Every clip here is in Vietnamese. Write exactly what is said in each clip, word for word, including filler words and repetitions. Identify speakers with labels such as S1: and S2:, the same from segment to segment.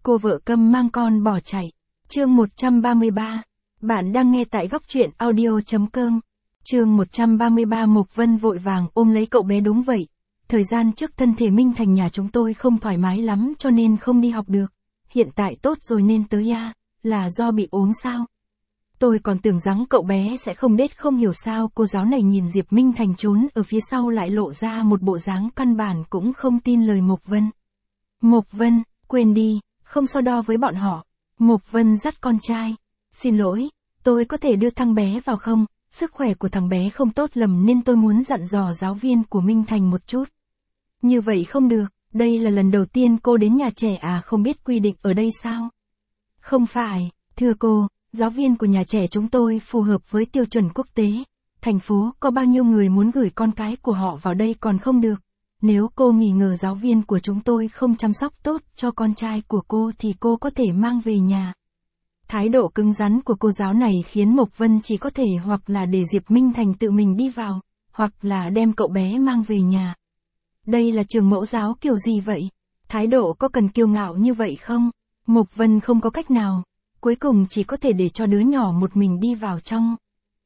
S1: cô vợ câm mang con bỏ chạy. Chương một trăm ba mươi ba. Bạn đang nghe tại góc truyện audio chấm com. Chương một trăm ba mươi ba. Mộc Vân vội vàng ôm lấy cậu bé. Đúng vậy. Thời gian trước thân thể Minh Thành nhà chúng tôi không thoải mái lắm cho nên không đi học được. Hiện tại tốt rồi nên tới à, là do bị ốm sao? Tôi còn tưởng rằng cậu bé sẽ không đết. Không hiểu sao cô giáo này nhìn Diệp Minh Thành trốn ở phía sau lại lộ ra một bộ dáng căn bản cũng không tin lời Mộc Vân. Mộc Vân, quên đi, không so đo với bọn họ. Mộc Vân dắt con trai. Xin lỗi, tôi có thể đưa thằng bé vào không? Sức khỏe của thằng bé không tốt lắm nên tôi muốn dặn dò giáo viên của Minh Thành một chút. Như vậy không được, đây là lần đầu tiên cô đến nhà trẻ à, không biết quy định ở đây sao? Không phải, thưa cô, giáo viên của nhà trẻ chúng tôi phù hợp với tiêu chuẩn quốc tế. Thành phố có bao nhiêu người muốn gửi con cái của họ vào đây còn không được. Nếu cô nghi ngờ giáo viên của chúng tôi không chăm sóc tốt cho con trai của cô thì cô có thể mang về nhà. Thái độ cứng rắn của cô giáo này khiến Mộc Vân chỉ có thể hoặc là để Diệp Minh Thành tự mình đi vào, hoặc là đem cậu bé mang về nhà. Đây là trường mẫu giáo kiểu gì vậy? Thái độ có cần kiêu ngạo như vậy không? Mộc Vân không có cách nào, cuối cùng chỉ có thể để cho đứa nhỏ một mình đi vào trong.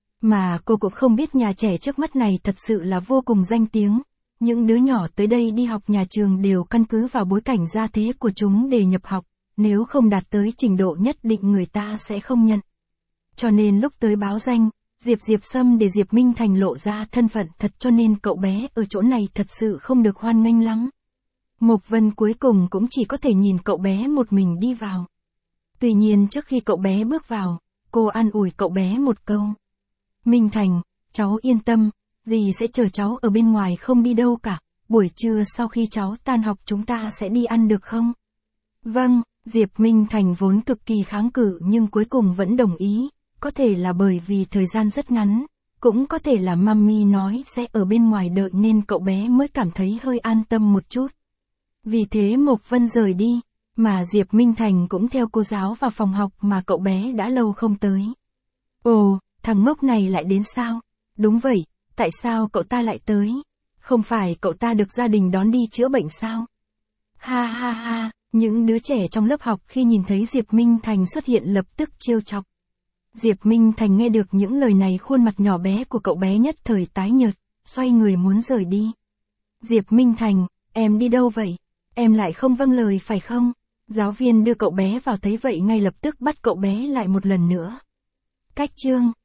S1: Mà cô cũng không biết nhà trẻ trước mắt này thật sự là vô cùng danh tiếng. Những đứa nhỏ tới đây đi học nhà trường đều căn cứ vào bối cảnh gia thế của chúng để nhập học, nếu không đạt tới trình độ nhất định người ta sẽ không nhận. Cho nên lúc tới báo danh, Diệp Diệp Sâm để Diệp Minh Thành lộ ra thân phận thật cho nên cậu bé ở chỗ này thật sự không được hoan nghênh lắm. Mộc Vân cuối cùng cũng chỉ có thể nhìn cậu bé một mình đi vào. Tuy nhiên trước khi cậu bé bước vào, cô an ủi cậu bé một câu. Minh Thành, cháu yên tâm, dì sẽ chờ cháu ở bên ngoài không đi đâu cả, buổi trưa sau khi cháu tan học chúng ta sẽ đi ăn được không? Vâng, Diệp Minh Thành vốn cực kỳ kháng cự nhưng cuối cùng vẫn đồng ý, có thể là bởi vì thời gian rất ngắn, cũng có thể là mami nói sẽ ở bên ngoài đợi nên cậu bé mới cảm thấy hơi an tâm một chút. Vì thế Mộc Vân rời đi, mà Diệp Minh Thành cũng theo cô giáo vào phòng học mà cậu bé đã lâu không tới. Ồ, thằng ngốc này lại đến sao? Đúng vậy, tại sao cậu ta lại tới? Không phải cậu ta được gia đình đón đi chữa bệnh sao? Ha ha ha, những đứa trẻ trong lớp học khi nhìn thấy Diệp Minh Thành xuất hiện lập tức trêu chọc. Diệp Minh Thành nghe được những lời này khuôn mặt nhỏ bé của cậu bé nhất thời tái nhợt, xoay người muốn rời đi. Diệp Minh Thành, em đi đâu vậy? Em lại không vâng lời phải không? Giáo viên đưa cậu bé vào thấy vậy ngay lập tức bắt cậu bé lại một lần nữa. Cách chương